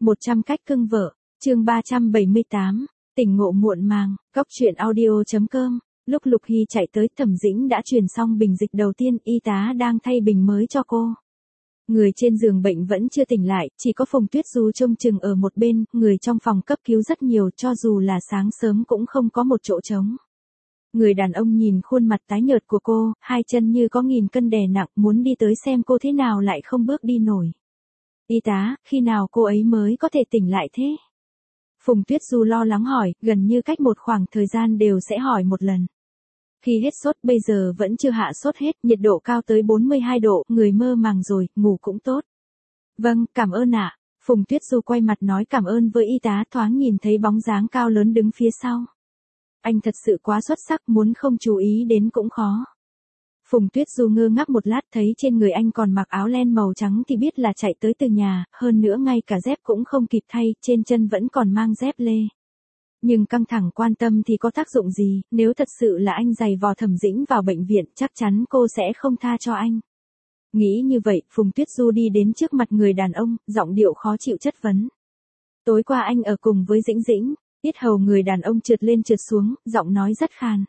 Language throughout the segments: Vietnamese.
100 cách cưng vợ, chương 378, tỉnh ngộ muộn màng, góc truyện audio.com. Lúc Lục Hy chạy tới, Thẩm Dĩnh đã truyền xong bình dịch đầu tiên, y tá đang thay bình mới cho cô. Người trên giường bệnh vẫn chưa tỉnh lại, chỉ có Phùng Tuyết Du trông chừng ở một bên, người trong phòng cấp cứu rất nhiều, cho dù là sáng sớm cũng không có một chỗ trống. Người đàn ông nhìn khuôn mặt tái nhợt của cô, hai chân như có 1000 cân đè nặng, muốn đi tới xem cô thế nào lại không bước đi nổi. Y tá, khi nào cô ấy mới có thể tỉnh lại thế? Phùng Tuyết Du lo lắng hỏi, gần như cách một khoảng thời gian đều sẽ hỏi một lần. Khi hết sốt, bây giờ vẫn chưa hạ sốt hết, nhiệt độ cao tới 42 độ, người mơ màng rồi, ngủ cũng tốt. Vâng, cảm ơn ạ. Phùng Tuyết Du quay mặt nói cảm ơn với y tá, thoáng nhìn thấy bóng dáng cao lớn đứng phía sau. Anh thật sự quá xuất sắc, muốn không chú ý đến cũng khó. Phùng Tuyết Du ngơ ngác một lát, thấy trên người anh còn mặc áo len màu trắng thì biết là chạy tới từ nhà, hơn nữa ngay cả dép cũng không kịp thay, trên chân vẫn còn mang dép lê. Nhưng căng thẳng quan tâm thì có tác dụng gì, nếu thật sự là anh giày vò Thẩm Dĩnh vào bệnh viện, chắc chắn cô sẽ không tha cho anh. Nghĩ như vậy, Phùng Tuyết Du đi đến trước mặt người đàn ông, giọng điệu khó chịu chất vấn. Tối qua anh ở cùng với Dĩnh Dĩnh. Yết hầu người đàn ông trượt lên trượt xuống, giọng nói rất khàn.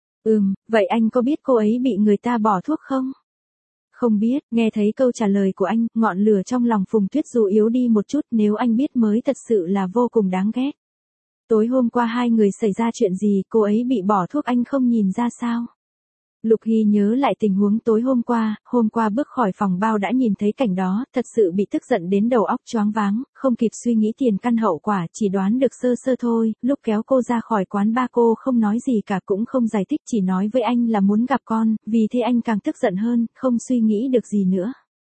Vậy anh có biết cô ấy bị người ta bỏ thuốc không? Không biết, nghe thấy câu trả lời của anh, ngọn lửa trong lòng Phùng Tuyết Du yếu đi một chút, nếu anh biết mới thật sự là vô cùng đáng ghét. Tối hôm qua hai người xảy ra chuyện gì, cô ấy bị bỏ thuốc anh không nhìn ra sao? Lục Hy nhớ lại tình huống tối hôm qua bước khỏi phòng bao đã nhìn thấy cảnh đó, thật sự bị tức giận đến đầu óc choáng váng, không kịp suy nghĩ tiền căn hậu quả, chỉ đoán được sơ sơ thôi, lúc kéo cô ra khỏi quán ba cô không nói gì cả cũng không giải thích, chỉ nói với anh là muốn gặp con, vì thế anh càng tức giận hơn, không suy nghĩ được gì nữa.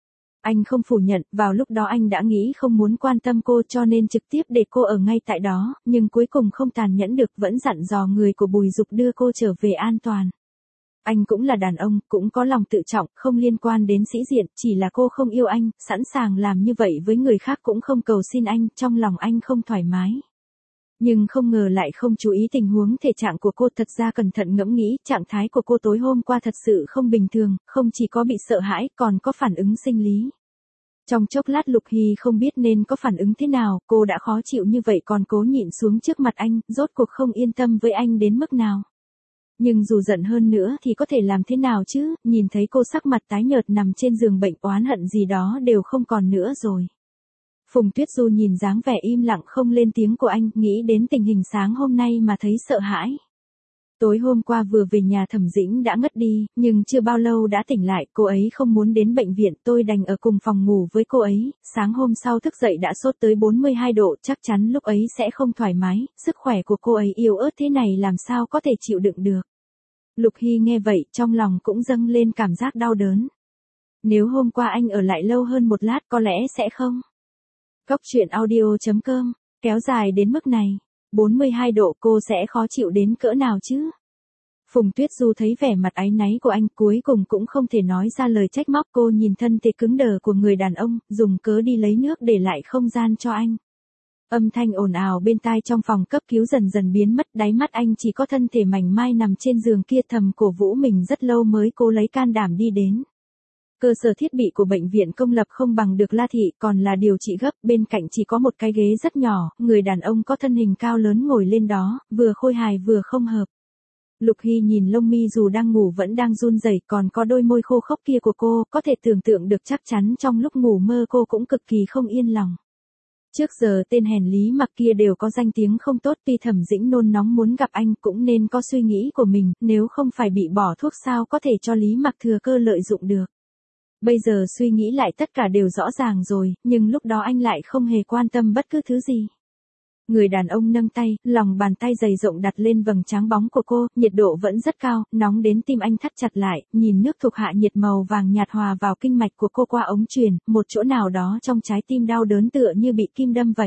Anh không phủ nhận, vào lúc đó anh đã nghĩ không muốn quan tâm cô cho nên trực tiếp để cô ở ngay tại đó, nhưng cuối cùng không tàn nhẫn được, vẫn dặn dò người của Bùi Dục đưa cô trở về an toàn. Anh cũng là đàn ông, cũng có lòng tự trọng, không liên quan đến sĩ diện, chỉ là cô không yêu anh, sẵn sàng làm như vậy với người khác cũng không cầu xin anh, trong lòng anh không thoải mái. Nhưng không ngờ lại không chú ý tình huống thể trạng của cô, thật ra cẩn thận ngẫm nghĩ, trạng thái của cô tối hôm qua thật sự không bình thường, không chỉ có bị sợ hãi, còn có phản ứng sinh lý. Trong chốc lát Lục Hy không biết nên có phản ứng thế nào, cô đã khó chịu như vậy còn cố nhịn xuống trước mặt anh, rốt cuộc không yên tâm với anh đến mức nào. Nhưng dù giận hơn nữa thì có thể làm thế nào chứ, nhìn thấy cô sắc mặt tái nhợt nằm trên giường bệnh, oán hận gì đó đều không còn nữa rồi. Phùng Tuyết Du nhìn dáng vẻ im lặng không lên tiếng của anh, nghĩ đến tình hình sáng hôm nay mà thấy sợ hãi. Tối hôm qua vừa về nhà Thẩm Dĩnh đã ngất đi, nhưng chưa bao lâu đã tỉnh lại, cô ấy không muốn đến bệnh viện, tôi đành ở cùng phòng ngủ với cô ấy, sáng hôm sau thức dậy đã sốt tới 42 độ, chắc chắn lúc ấy sẽ không thoải mái, sức khỏe của cô ấy yếu ớt thế này làm sao có thể chịu đựng được. Lục Hy nghe vậy, trong lòng cũng dâng lên cảm giác đau đớn. Nếu hôm qua anh ở lại lâu hơn một lát có lẽ sẽ không. Góc truyện audio.com, kéo dài đến mức này, 42 độ cô sẽ khó chịu đến cỡ nào chứ? Phùng Tuyết Du thấy vẻ mặt áy náy của anh, cuối cùng cũng không thể nói ra lời trách móc, cô nhìn thân thể cứng đờ của người đàn ông, dùng cớ đi lấy nước để lại không gian cho anh. Âm thanh ồn ào bên tai trong phòng cấp cứu dần dần biến mất, đáy mắt anh chỉ có thân thể mảnh mai nằm trên giường kia, thầm cổ vũ mình rất lâu mới cố lấy can đảm đi đến. Cơ sở thiết bị của bệnh viện công lập không bằng được La Thị, còn là điều trị gấp, bên cạnh chỉ có một cái ghế rất nhỏ, người đàn ông có thân hình cao lớn ngồi lên đó, vừa khôi hài vừa không hợp. Lục Hy nhìn lông mi dù đang ngủ vẫn đang run rẩy, còn có đôi môi khô khốc kia của cô, có thể tưởng tượng được chắc chắn trong lúc ngủ mơ cô cũng cực kỳ không yên lòng. Trước giờ tên hèn Lý Mặc kia đều có danh tiếng không tốt, tuy Thẩm Dĩnh nôn nóng muốn gặp anh cũng nên có suy nghĩ của mình, nếu không phải bị bỏ thuốc sao có thể cho Lý Mặc thừa cơ lợi dụng được. Bây giờ suy nghĩ lại tất cả đều rõ ràng rồi, nhưng lúc đó anh lại không hề quan tâm bất cứ thứ gì. Người đàn ông nâng tay, lòng bàn tay dày rộng đặt lên vầng trắng bóng của cô, nhiệt độ vẫn rất cao, nóng đến tim anh thắt chặt lại, nhìn nước thuộc hạ nhiệt màu vàng nhạt hòa vào kinh mạch của cô qua ống truyền, một chỗ nào đó trong trái tim đau đớn tựa như bị kim đâm vậy.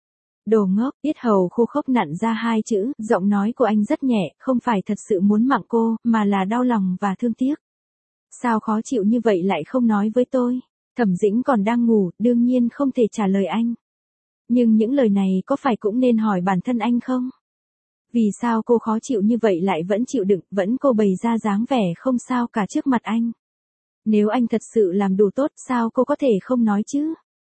Đồ ngốc, yết hầu khô khốc nặn ra hai chữ, giọng nói của anh rất nhẹ, không phải thật sự muốn mặng cô, mà là đau lòng và thương tiếc. Sao khó chịu như vậy lại không nói với tôi? Thẩm Dĩnh còn đang ngủ, đương nhiên không thể trả lời anh. Nhưng những lời này có phải cũng nên hỏi bản thân anh không? Vì sao cô khó chịu như vậy lại vẫn chịu đựng, vẫn cô bày ra dáng vẻ không sao cả trước mặt anh? Nếu anh thật sự làm đủ tốt, sao cô có thể không nói chứ?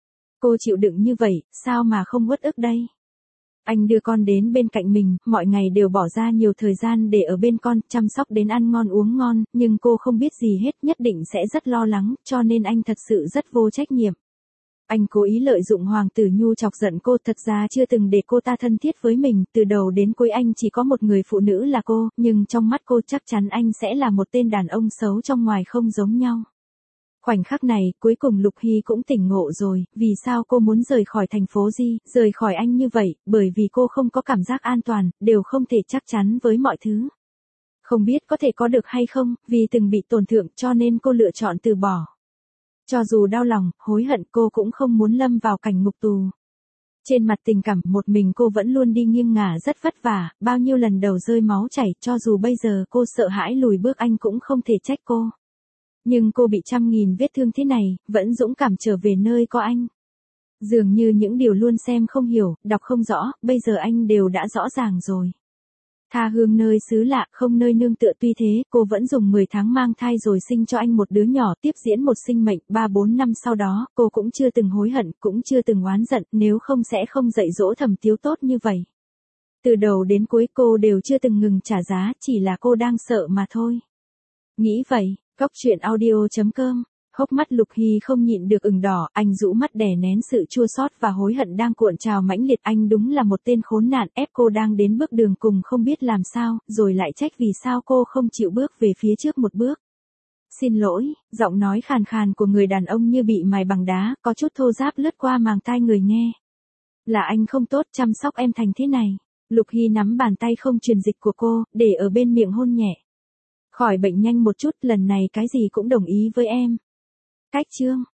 Cô chịu đựng như vậy, sao mà không uất ức đây? Anh đưa con đến bên cạnh mình, mọi ngày đều bỏ ra nhiều thời gian để ở bên con, chăm sóc đến ăn ngon uống ngon, nhưng cô không biết gì hết, nhất định sẽ rất lo lắng, cho nên anh thật sự rất vô trách nhiệm. Anh cố ý lợi dụng Hoàng Tử Nhu chọc giận cô, thật ra chưa từng để cô ta thân thiết với mình, từ đầu đến cuối anh chỉ có một người phụ nữ là cô, nhưng trong mắt cô chắc chắn anh sẽ là một tên đàn ông xấu trong ngoài không giống nhau. Khoảnh khắc này, cuối cùng Lục Hy cũng tỉnh ngộ rồi, vì sao cô muốn rời khỏi thành phố Di, rời khỏi anh như vậy, bởi vì cô không có cảm giác an toàn, đều không thể chắc chắn với mọi thứ. Không biết có thể có được hay không, vì từng bị tổn thương cho nên cô lựa chọn từ bỏ. Cho dù đau lòng, hối hận cô cũng không muốn lâm vào cảnh ngục tù. Trên mặt tình cảm một mình cô vẫn luôn đi nghiêng ngả rất vất vả, bao nhiêu lần đầu rơi máu chảy, cho dù bây giờ cô sợ hãi lùi bước anh cũng không thể trách cô. Nhưng cô bị trăm nghìn vết thương thế này, vẫn dũng cảm trở về nơi có anh. Dường như những điều luôn xem không hiểu, đọc không rõ, bây giờ anh đều đã rõ ràng rồi. Tha hương nơi xứ lạ, không nơi nương tựa, tuy thế, cô vẫn dùng 10 tháng mang thai rồi sinh cho anh một đứa nhỏ, tiếp diễn một sinh mệnh, 3-4 năm sau đó, cô cũng chưa từng hối hận, cũng chưa từng oán giận, nếu không sẽ không dạy dỗ Thẩm Tiếu tốt như vậy. Từ đầu đến cuối cô đều chưa từng ngừng trả giá, chỉ là cô đang sợ mà thôi. Nghĩ vậy, Góc truyện audio.com, hốc mắt Lục Hy không nhịn được ửng đỏ, anh rũ mắt đè nén sự chua xót và hối hận đang cuộn trào mãnh liệt, anh đúng là một tên khốn nạn, ép cô đang đến bước đường cùng không biết làm sao, rồi lại trách vì sao cô không chịu bước về phía trước một bước. Xin lỗi, giọng nói khàn khàn của người đàn ông như bị mài bằng đá, có chút thô ráp lướt qua màng tai người nghe. Là anh không tốt chăm sóc em thành thế này. Lục Hy nắm bàn tay không truyền dịch của cô, để ở bên miệng hôn nhẹ. Khỏi bệnh nhanh một chút, lần này cái gì cũng đồng ý với em. Cách chương